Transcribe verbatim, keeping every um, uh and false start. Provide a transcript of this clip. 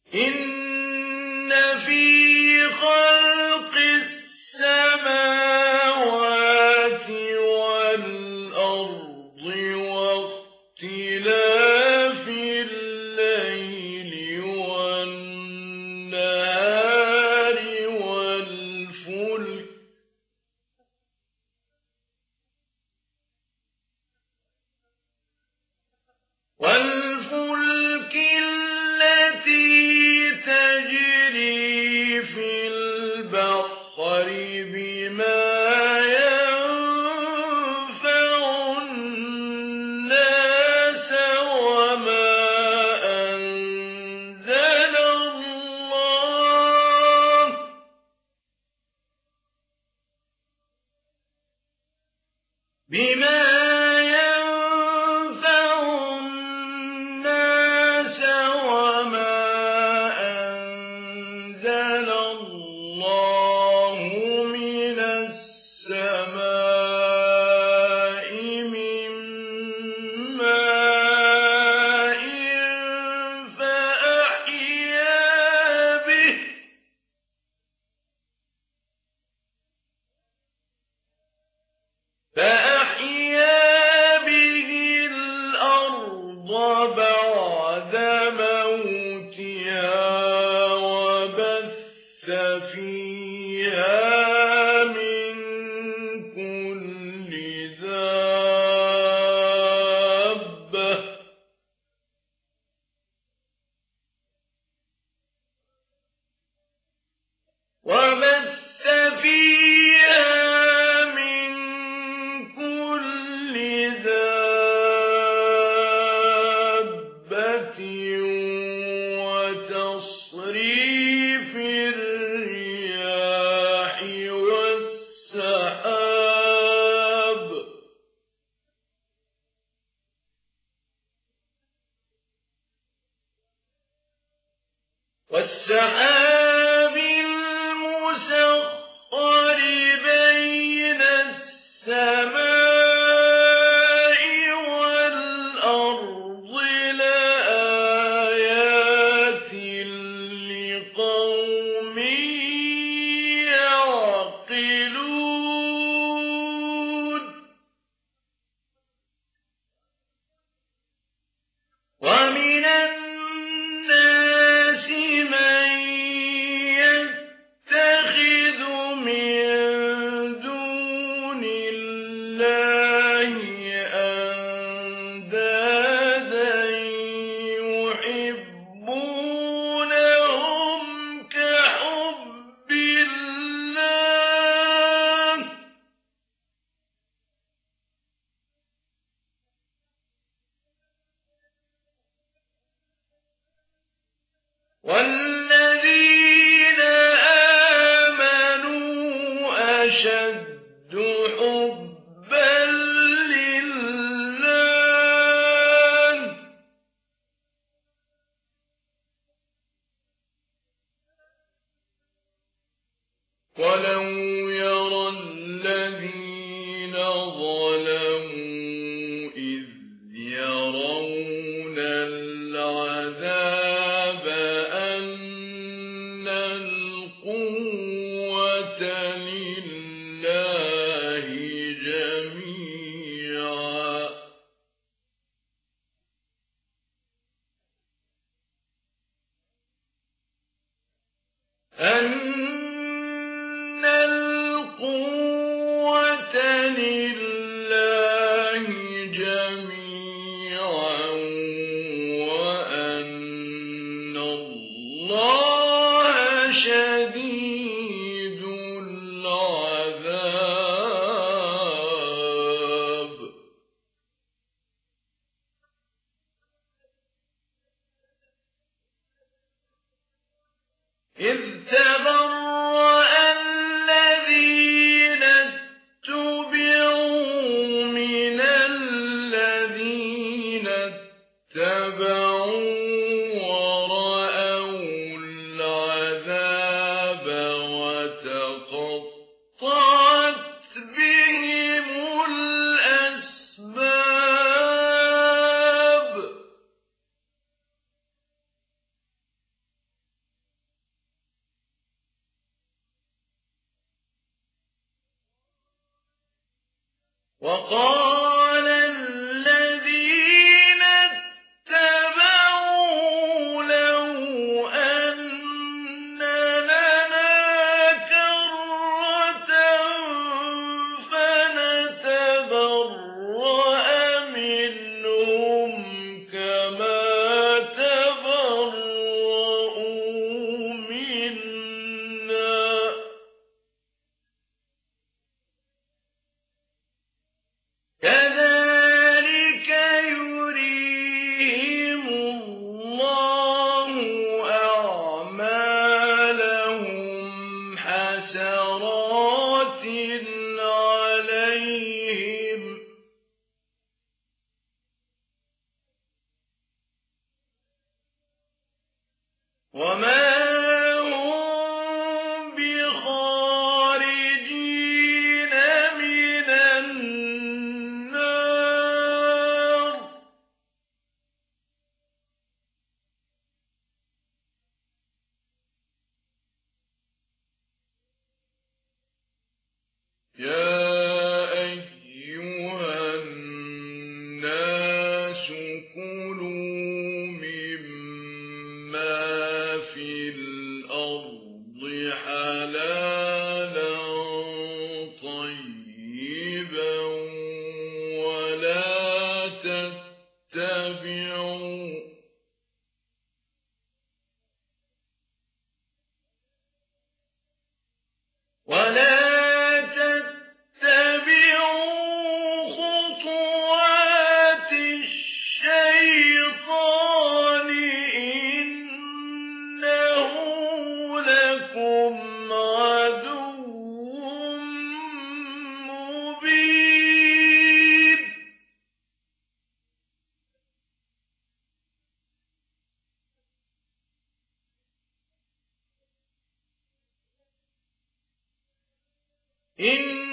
إن في خلق السماوات والأرض واختلاف الليل والنهار والفلك والفلك التي تجري في البحر بما ينفع الناس وما أنزل الله بما فأحيا به الأرض بعد موتها وبث فيها من كل دابة وبث فيها وتصريف الرياح والسحاب والسحاب المسخر بين السماء قوم يعقلون ومن الناس من يتخذ من دون الله أندادا يحبونهم كحب الله والذين آمنوا أشد حبا لله ولو يرى الذين ظلموا إذ يرون العذاب أن القوة لله جميعا أن القوة لله جميعا وأن الله شديد العذاب إذ تبرأ الذين اتبعوا من الذين اتبعوا ورأوا العذاب وتقطعت بهم الأسباب وقال الذين اتبعوا لو أن لنا كرة فنتبرأ منهم كما تبرؤوا منا كذلك يريهم الله أعمالهم حسرات عليهم وما هم بخارجين من النار يا أيها الناس كلوا مما في الأرض حلالا طيبا ولا تتبعوا ولا تتبعوا خطوات الشيطان إنه لكم عدو مبين إن